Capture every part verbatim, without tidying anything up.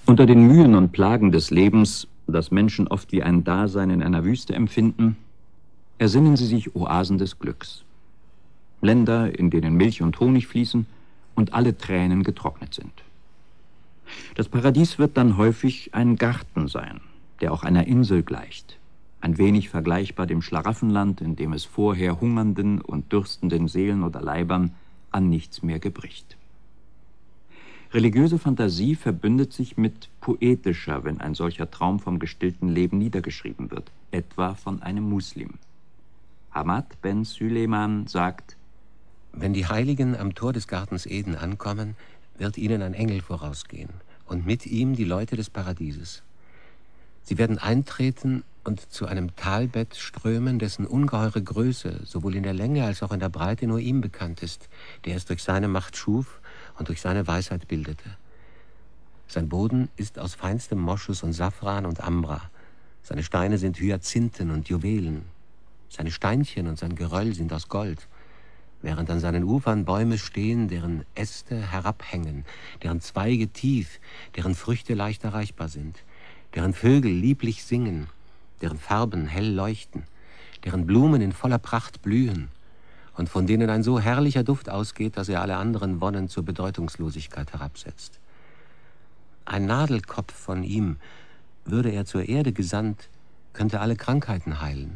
Unter den Mühen und Plagen des Lebens, das Menschen oft wie ein Dasein in einer Wüste empfinden, ersinnen sie sich Oasen des Glücks. Länder, in denen Milch und Honig fließen und alle Tränen getrocknet sind. Das Paradies wird dann häufig ein Garten sein, der auch einer Insel gleicht, ein wenig vergleichbar dem Schlaraffenland, in dem es vorher hungernden und dürstenden Seelen oder Leibern an nichts mehr gebricht. Religiöse Fantasie verbündet sich mit poetischer, wenn ein solcher Traum vom gestillten Leben niedergeschrieben wird, etwa von einem Muslim. Hamad ben Süleyman sagt: Wenn die Heiligen am Tor des Gartens Eden ankommen, wird ihnen ein Engel vorausgehen und mit ihm die Leute des Paradieses. Sie werden eintreten und zu einem Talbett strömen, dessen ungeheure Größe sowohl in der Länge als auch in der Breite nur ihm bekannt ist, der es durch seine Macht schuf und durch seine Weisheit bildete. Sein Boden ist aus feinstem Moschus und Safran und Ambra. Seine Steine sind Hyazinthen und Juwelen. Seine Steinchen und sein Geröll sind aus Gold, während an seinen Ufern Bäume stehen, deren Äste herabhängen, deren Zweige tief, deren Früchte leicht erreichbar sind, deren Vögel lieblich singen, deren Farben hell leuchten, deren Blumen in voller Pracht blühen und von denen ein so herrlicher Duft ausgeht, dass er alle anderen Wonnen zur Bedeutungslosigkeit herabsetzt. Ein Nadelkopf von ihm, würde er zur Erde gesandt, könnte alle Krankheiten heilen.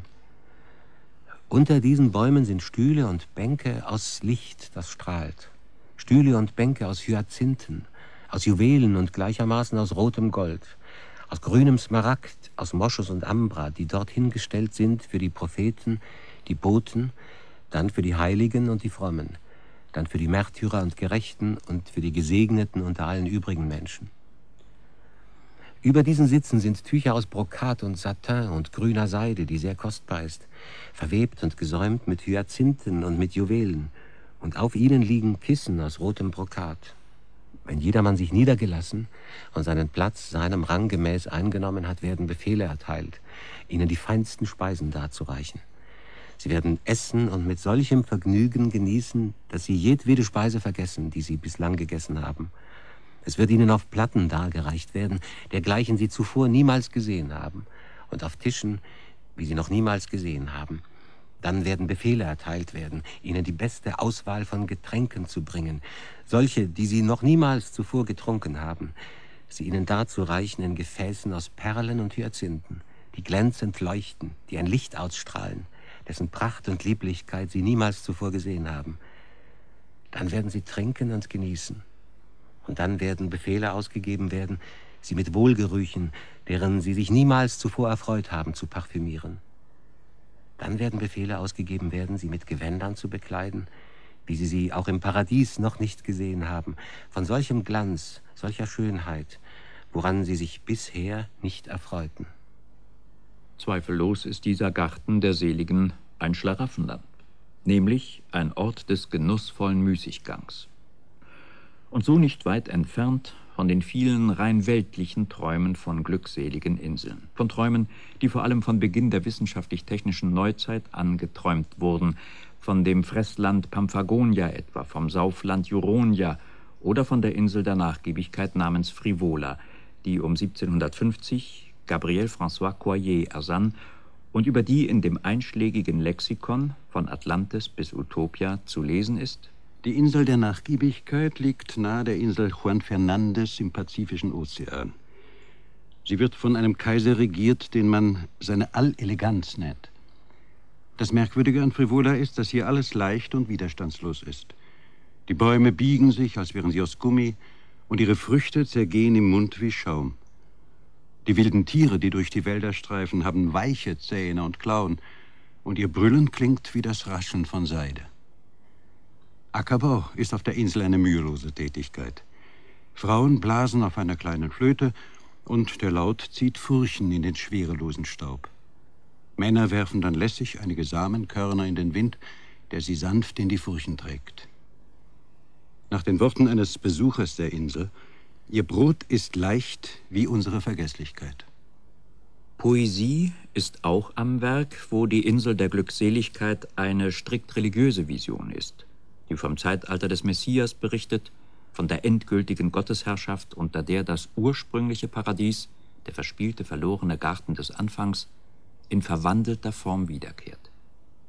Unter diesen Bäumen sind Stühle und Bänke aus Licht, das strahlt. Stühle und Bänke aus Hyazinthen, aus Juwelen und gleichermaßen aus rotem Gold, aus grünem Smaragd, aus Moschus und Ambra, die dorthin gestellt sind für die Propheten, die Boten, dann für die Heiligen und die Frommen, dann für die Märtyrer und Gerechten und für die Gesegneten unter allen übrigen Menschen. Über diesen Sitzen sind Tücher aus Brokat und Satin und grüner Seide, die sehr kostbar ist, verwebt und gesäumt mit Hyazinthen und mit Juwelen, und auf ihnen liegen Kissen aus rotem Brokat. Wenn jedermann sich niedergelassen und seinen Platz seinem Rang gemäß eingenommen hat, werden Befehle erteilt, ihnen die feinsten Speisen darzureichen. Sie werden essen und mit solchem Vergnügen genießen, dass sie jedwede Speise vergessen, die sie bislang gegessen haben. Es wird ihnen auf Platten dargereicht werden, dergleichen sie zuvor niemals gesehen haben, und auf Tischen, wie sie noch niemals gesehen haben. Dann werden Befehle erteilt werden, ihnen die beste Auswahl von Getränken zu bringen, solche, die sie noch niemals zuvor getrunken haben, sie ihnen darzureichen in Gefäßen aus Perlen und Hyazinthen, die glänzend leuchten, die ein Licht ausstrahlen, dessen Pracht und Lieblichkeit sie niemals zuvor gesehen haben. Dann werden sie trinken und genießen. Und dann werden Befehle ausgegeben werden, sie mit Wohlgerüchen, deren sie sich niemals zuvor erfreut haben, zu parfümieren. Dann werden Befehle ausgegeben werden, sie mit Gewändern zu bekleiden, wie sie sie auch im Paradies noch nicht gesehen haben, von solchem Glanz, solcher Schönheit, woran sie sich bisher nicht erfreuten. Zweifellos ist dieser Garten der Seligen ein Schlaraffenland, nämlich ein Ort des genussvollen Müßiggangs. Und so nicht weit entfernt von den vielen rein weltlichen Träumen von glückseligen Inseln. Von Träumen, die vor allem von Beginn der wissenschaftlich-technischen Neuzeit an geträumt wurden, von dem Fressland Pamphagonia etwa, vom Saufland Juronia oder von der Insel der Nachgiebigkeit namens Frivola, die um siebzehnhundertfünfzig Gabriel François Coyer ersann und über die in dem einschlägigen Lexikon von Atlantis bis Utopia zu lesen ist: Die Insel der Nachgiebigkeit liegt nahe der Insel Juan Fernandez im Pazifischen Ozean. Sie wird von einem Kaiser regiert, den man seine Alleleganz nennt. Das Merkwürdige an Frivola ist, dass hier alles leicht und widerstandslos ist. Die Bäume biegen sich, als wären sie aus Gummi, und ihre Früchte zergehen im Mund wie Schaum. Die wilden Tiere, die durch die Wälder streifen, haben weiche Zähne und Klauen, und ihr Brüllen klingt wie das Raschen von Seide. Ackerbau ist auf der Insel eine mühelose Tätigkeit. Frauen blasen auf einer kleinen Flöte und der Laut zieht Furchen in den schwerelosen Staub. Männer werfen dann lässig einige Samenkörner in den Wind, der sie sanft in die Furchen trägt. Nach den Worten eines Besuchers der Insel: Ihr Brot ist leicht wie unsere Vergesslichkeit. Poesie ist auch am Werk, wo die Insel der Glückseligkeit eine strikt religiöse Vision ist, die vom Zeitalter des Messias berichtet von der endgültigen Gottesherrschaft, unter der das ursprüngliche Paradies, der verspielte, verlorene Garten des Anfangs, in verwandelter Form wiederkehrt.